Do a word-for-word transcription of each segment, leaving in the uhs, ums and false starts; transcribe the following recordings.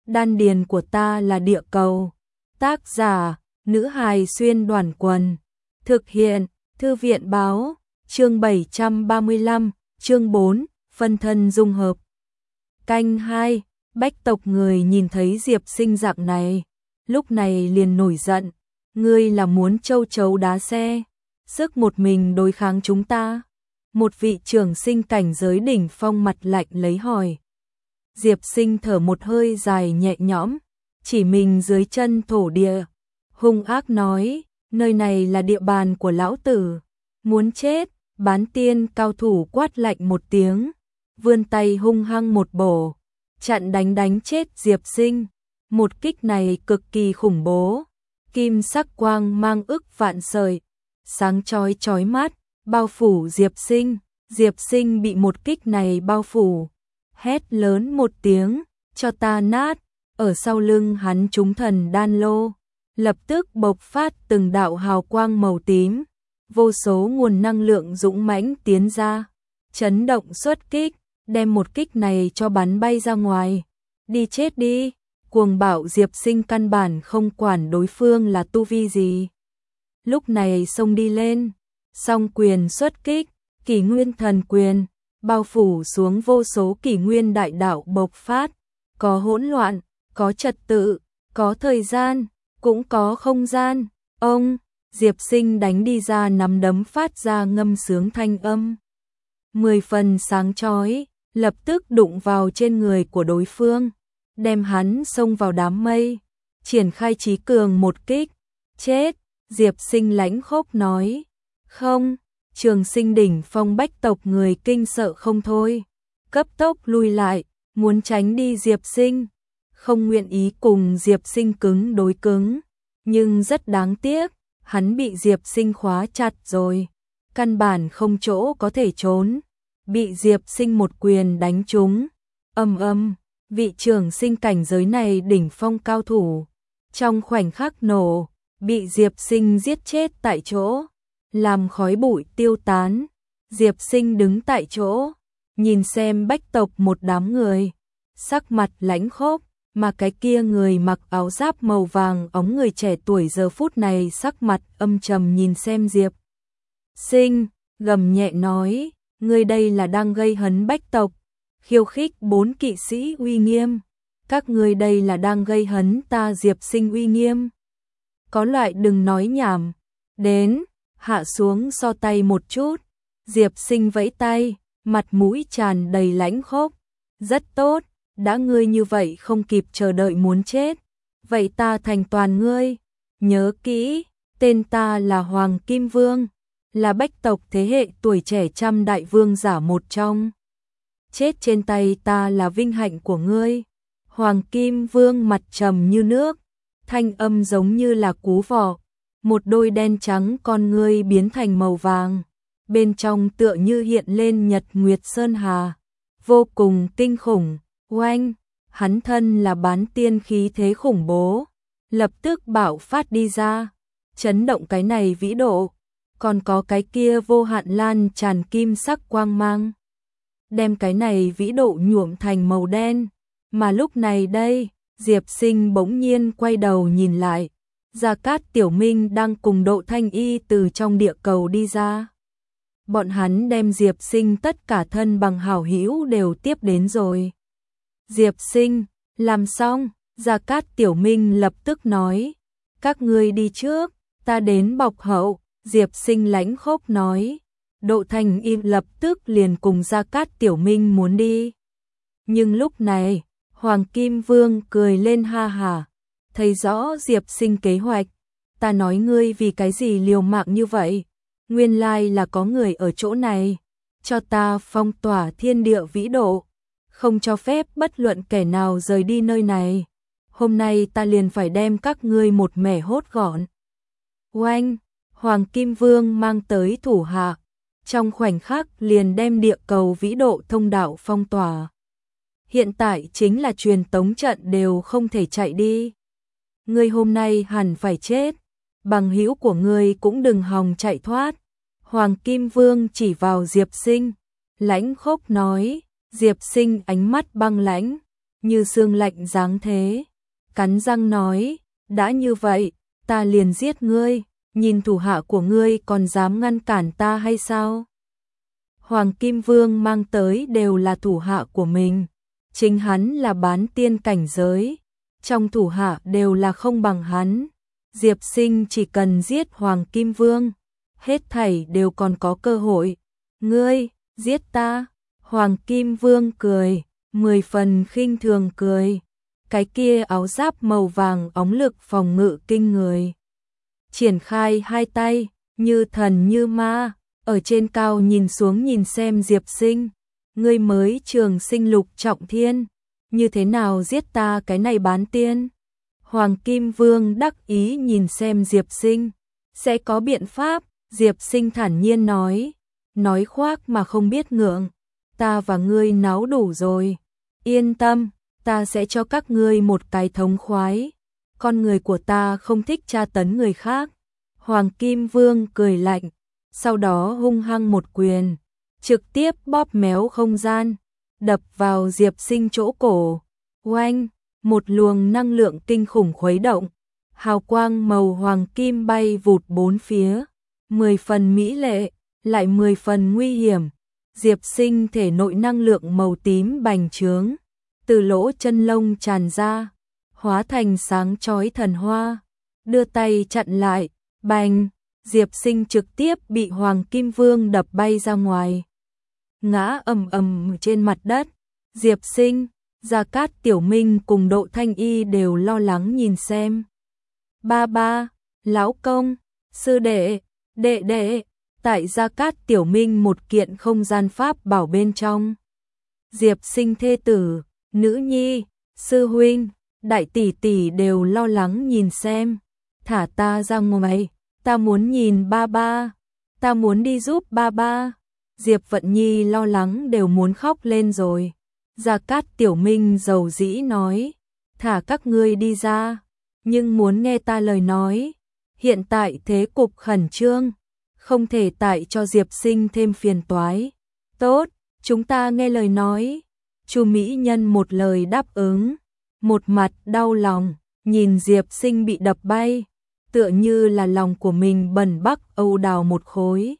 đan điền của ta là địa cầu. Tác giả, nữ hài xuyên đoàn quần. Thực hiện, thư viện báo, chương bảy trăm ba mươi lăm, chương bốn, phân thân dung hợp. Canh hai, Bách tộc người nhìn thấy Diệp Sinh dạng này, lúc này liền nổi giận. Ngươi là muốn châu chấu đá xe, sức một mình đối kháng chúng ta? Một vị trưởng sinh cảnh giới đỉnh phong mặt lạnh lấy hỏi. Diệp Sinh thở một hơi dài nhẹ nhõm, chỉ mình dưới chân thổ địa, hung ác nói, nơi này là địa bàn của lão tử, muốn chết. Bán tiên cao thủ quát lạnh một tiếng, vươn tay hung hăng một bổ, chặn đánh đánh chết Diệp Sinh. Một kích này cực kỳ khủng bố, kim sắc quang mang ức vạn sợi, sáng chói chói mắt, bao phủ Diệp Sinh. Diệp Sinh bị một kích này bao phủ, hét lớn một tiếng, cho ta nát. Ở sau lưng hắn trúng thần đan lô, lập tức bộc phát từng đạo hào quang màu tím, vô số nguồn năng lượng dũng mãnh tiến ra, chấn động xuất kích, đem một kích này cho bắn bay ra ngoài. Đi chết đi. Cuồng bạo Diệp Sinh căn bản không quản đối phương là tu vi gì, lúc này xông đi lên, song quyền xuất kích, kỷ nguyên thần quyền, bao phủ xuống vô số kỷ nguyên đại đạo bộc phát, có hỗn loạn, có trật tự, có thời gian, cũng có không gian. Ông, Diệp Sinh đánh đi ra nắm đấm phát ra ngâm sướng thanh âm, mười phần sáng chói, lập tức đụng vào trên người của đối phương, đem hắn xông vào đám mây, triển khai trí cường một kích. Chết. Diệp Sinh lãnh khốc nói. Không. Trường sinh đỉnh phong bách tộc người kinh sợ không thôi, cấp tốc lui lại, muốn tránh đi Diệp Sinh, không nguyện ý cùng Diệp Sinh cứng đối cứng, nhưng rất đáng tiếc, hắn bị Diệp Sinh khóa chặt rồi, căn bản không chỗ có thể trốn, bị Diệp Sinh một quyền đánh trúng. Âm âm, vị trưởng sinh cảnh giới này đỉnh phong cao thủ, trong khoảnh khắc nổ, bị Diệp Sinh giết chết tại chỗ, làm khói bụi tiêu tán. Diệp Sinh đứng tại chỗ, nhìn xem bách tộc một đám người, sắc mặt lãnh khốc, mà cái kia người mặc áo giáp màu vàng óng người trẻ tuổi giờ phút này sắc mặt âm trầm nhìn xem Diệp Sinh, gầm nhẹ nói, ngươi đây là đang gây hấn bách tộc, khiêu khích bốn kỵ sĩ uy nghiêm, các ngươi đây là đang gây hấn ta Diệp Sinh uy nghiêm. Có loại đừng nói nhảm, đến, hạ xuống so tay một chút. Diệp Sinh vẫy tay, mặt mũi tràn đầy lãnh khốc. Rất tốt, đã ngươi như vậy không kịp chờ đợi muốn chết, vậy ta thành toàn ngươi. Nhớ kỹ, tên ta là Hoàng Kim Vương, là bách tộc thế hệ tuổi trẻ trăm đại vương giả một trong. Chết trên tay ta là vinh hạnh của ngươi. Hoàng Kim Vương mặt trầm như nước, thanh âm giống như là cú vọ, một đôi đen trắng con ngươi biến thành màu vàng, bên trong tựa như hiện lên nhật nguyệt sơn hà, vô cùng kinh khủng. Oanh, hắn thân là bán tiên khí thế khủng bố, lập tức bạo phát đi ra, chấn động cái này vĩ độ, còn có cái kia vô hạn lan tràn kim sắc quang mang, đem cái này vĩ độ nhuộm thành màu đen. Mà lúc này đây, Diệp Sinh bỗng nhiên quay đầu nhìn lại, Gia Cát Tiểu Minh đang cùng Độ Thanh Y từ trong địa cầu đi ra. Bọn hắn đem Diệp Sinh tất cả thân bằng hảo hữu đều tiếp đến rồi. Diệp Sinh, làm xong, Gia Cát Tiểu Minh lập tức nói, các ngươi đi trước, ta đến bọc hậu. Diệp Sinh lãnh khốc nói. Độ Thanh Y lập tức liền cùng Gia Cát Tiểu Minh muốn đi. Nhưng lúc này, Hoàng Kim Vương cười lên ha hả, thấy rõ Diệp Sinh kế hoạch, ta nói ngươi vì cái gì liều mạng như vậy, nguyên lai là có người ở chỗ này, cho ta phong tỏa thiên địa vĩ độ, không cho phép bất luận kẻ nào rời đi nơi này, hôm nay ta liền phải đem các ngươi một mẻ hốt gọn. Oanh, Hoàng Kim Vương mang tới thủ hạ, trong khoảnh khắc liền đem địa cầu vĩ độ thông đạo phong tỏa. Hiện tại chính là truyền tống trận đều không thể chạy đi. Ngươi hôm nay hẳn phải chết, bằng hữu của ngươi cũng đừng hòng chạy thoát. Hoàng Kim Vương chỉ vào Diệp Sinh, lãnh khốc nói. Diệp Sinh ánh mắt băng lãnh, như xương lạnh dáng thế. Cắn răng nói, đã như vậy, ta liền giết ngươi, nhìn thủ hạ của ngươi còn dám ngăn cản ta hay sao? Hoàng Kim Vương mang tới đều là thủ hạ của mình, chính hắn là bán tiên cảnh giới, trong thủ hạ đều là không bằng hắn. Diệp Sinh chỉ cần giết Hoàng Kim Vương, hết thảy đều còn có cơ hội. Ngươi, giết ta? Hoàng Kim Vương cười, mười phần khinh thường cười. Cái kia áo giáp màu vàng óng lực phòng ngự kinh người. Triển khai hai tay, như thần như ma, ở trên cao nhìn xuống nhìn xem Diệp Sinh. Ngươi mới trường sinh lục trọng thiên, như thế nào giết ta cái này bán tiên? Hoàng Kim Vương đắc ý nhìn xem Diệp Sinh, sẽ có biện pháp. Diệp Sinh thản nhiên nói, nói khoác mà không biết ngượng, ta và ngươi náo đủ rồi, yên tâm, ta sẽ cho các ngươi một cái thống khoái, con người của ta không thích tra tấn người khác. Hoàng Kim Vương cười lạnh, sau đó hung hăng một quyền, trực tiếp bóp méo không gian, đập vào Diệp Sinh chỗ cổ. Oanh, một luồng năng lượng kinh khủng khuấy động, hào quang màu hoàng kim bay vụt bốn phía, mười phần mỹ lệ, lại mười phần nguy hiểm. Diệp Sinh thể nội năng lượng màu tím bành trướng, từ lỗ chân lông tràn ra, hóa thành sáng chói thần hoa, đưa tay chặn lại, bành, Diệp Sinh trực tiếp bị Hoàng Kim Vương đập bay ra ngoài, ngã ầm ầm trên mặt đất. Diệp Sinh, Gia Cát Tiểu Minh cùng Độ Thanh Y đều lo lắng nhìn xem. Ba ba, lão công, sư đệ, đệ đệ, tại Gia Cát Tiểu Minh một kiện không gian pháp bảo bên trong. Diệp Sinh thê tử, nữ nhi, sư huynh, đại tỷ tỷ đều lo lắng nhìn xem. Thả ta ra ngoài, ta muốn nhìn ba ba, ta muốn đi giúp ba ba. Diệp Vận Nhi lo lắng đều muốn khóc lên rồi. Gia Cát Tiểu Minh dầu dĩ nói, thả các ngươi đi ra, nhưng muốn nghe ta lời nói. Hiện tại thế cục khẩn trương, không thể tại cho Diệp Sinh thêm phiền toái. Tốt, chúng ta nghe lời nói. Chu Mỹ Nhân một lời đáp ứng, một mặt đau lòng, nhìn Diệp Sinh bị đập bay, tựa như là lòng của mình bẩn bắc âu đào một khối.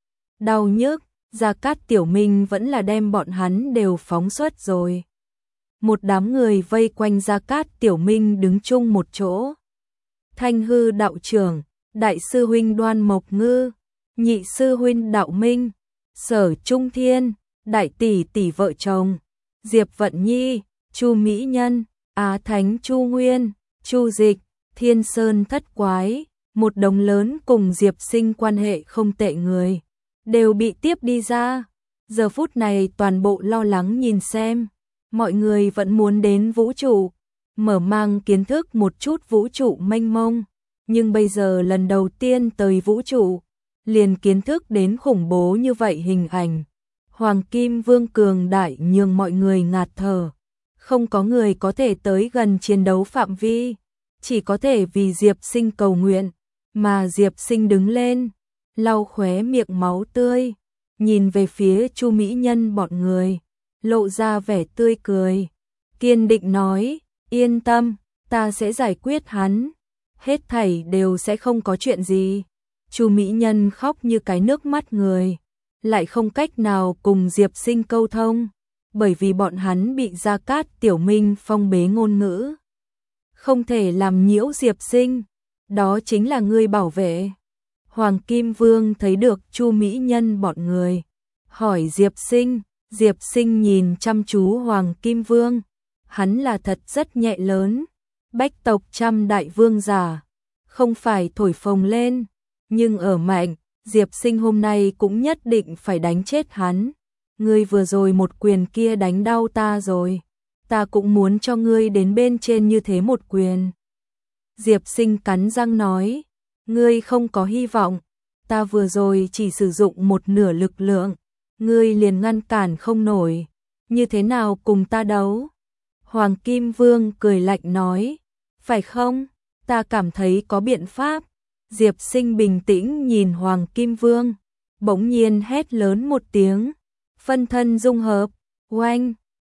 Đau nhức, Gia Cát Tiểu Minh vẫn là đem bọn hắn đều phóng xuất rồi. Một đám người vây quanh Gia Cát Tiểu Minh đứng chung một chỗ. Thanh Hư đạo trưởng, đại sư huynh Đoan Mộc Ngư, nhị sư huynh Đạo Minh, Sở Trung Thiên, đại tỷ tỷ vợ chồng, Diệp Vận Nhi, Chu Mỹ Nhân, Á Thánh Chu Nguyên, Chu Dịch, Thiên Sơn Thất Quái, một đống lớn cùng Diệp Sinh quan hệ không tệ người, đều bị tiếp đi ra. Giờ phút này toàn bộ lo lắng nhìn xem, mọi người vẫn muốn đến vũ trụ, mở mang kiến thức một chút vũ trụ mênh mông, nhưng bây giờ lần đầu tiên tới vũ trụ, liền kiến thức đến khủng bố như vậy hình ảnh. Hoàng Kim Vương cường đại nhường mọi người ngạt thở, không có người có thể tới gần chiến đấu phạm vi, chỉ có thể vì Diệp Sinh cầu nguyện, mà Diệp Sinh đứng lên, lau khóe miệng máu tươi, nhìn về phía Chu Mỹ Nhân bọn người, lộ ra vẻ tươi cười, kiên định nói, yên tâm, ta sẽ giải quyết hắn, hết thảy đều sẽ không có chuyện gì. Chu Mỹ Nhân khóc như cái nước mắt người, lại không cách nào cùng Diệp Sinh câu thông, bởi vì bọn hắn bị Gia Cát Tiểu Minh phong bế ngôn ngữ, không thể làm nhiễu Diệp Sinh, đó chính là ngươi bảo vệ. Hoàng Kim Vương thấy được Chu Mỹ Nhân bọn người, hỏi Diệp Sinh. Diệp Sinh nhìn chăm chú Hoàng Kim Vương, hắn là thật rất nhẹ lớn, bách tộc trăm đại vương giả, không phải thổi phồng lên, nhưng ở mạnh, Diệp Sinh hôm nay cũng nhất định phải đánh chết hắn. Ngươi vừa rồi một quyền kia đánh đau ta rồi, ta cũng muốn cho ngươi đến bên trên như thế một quyền. Diệp Sinh cắn răng nói, ngươi không có hy vọng, ta vừa rồi chỉ sử dụng một nửa lực lượng, ngươi liền ngăn cản không nổi, như thế nào cùng ta đấu? Hoàng Kim Vương cười lạnh nói, phải không? Ta cảm thấy có biện pháp. Diệp Sinh bình tĩnh nhìn Hoàng Kim Vương, bỗng nhiên hét lớn một tiếng, phân thân dung hợp, oanh,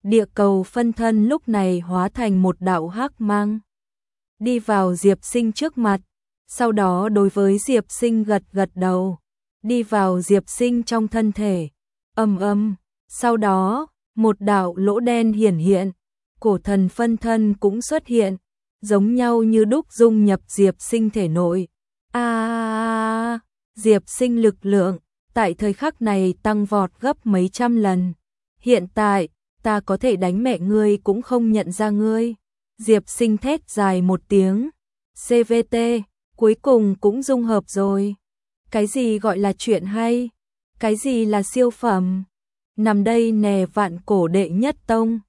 Địa cầu phân thân lúc này hóa thành một đạo hắc mang, đi vào Diệp Sinh trước mặt, sau đó đối với Diệp Sinh gật gật đầu, đi vào Diệp Sinh trong thân thể. Ầm ầm, sau đó, một đạo lỗ đen hiển hiện, cổ thần phân thân cũng xuất hiện, giống nhau như đúc dung nhập Diệp Sinh thể nội. A, à, Diệp Sinh lực lượng tại thời khắc này tăng vọt gấp mấy trăm lần. Hiện tại, ta có thể đánh mẹ ngươi cũng không nhận ra ngươi. Diệp Sinh thét dài một tiếng. xê vê tê, cuối cùng cũng dung hợp rồi. Cái gì gọi là chuyện hay? Cái gì là siêu phẩm? Nằm đây nè vạn cổ đệ nhất tông.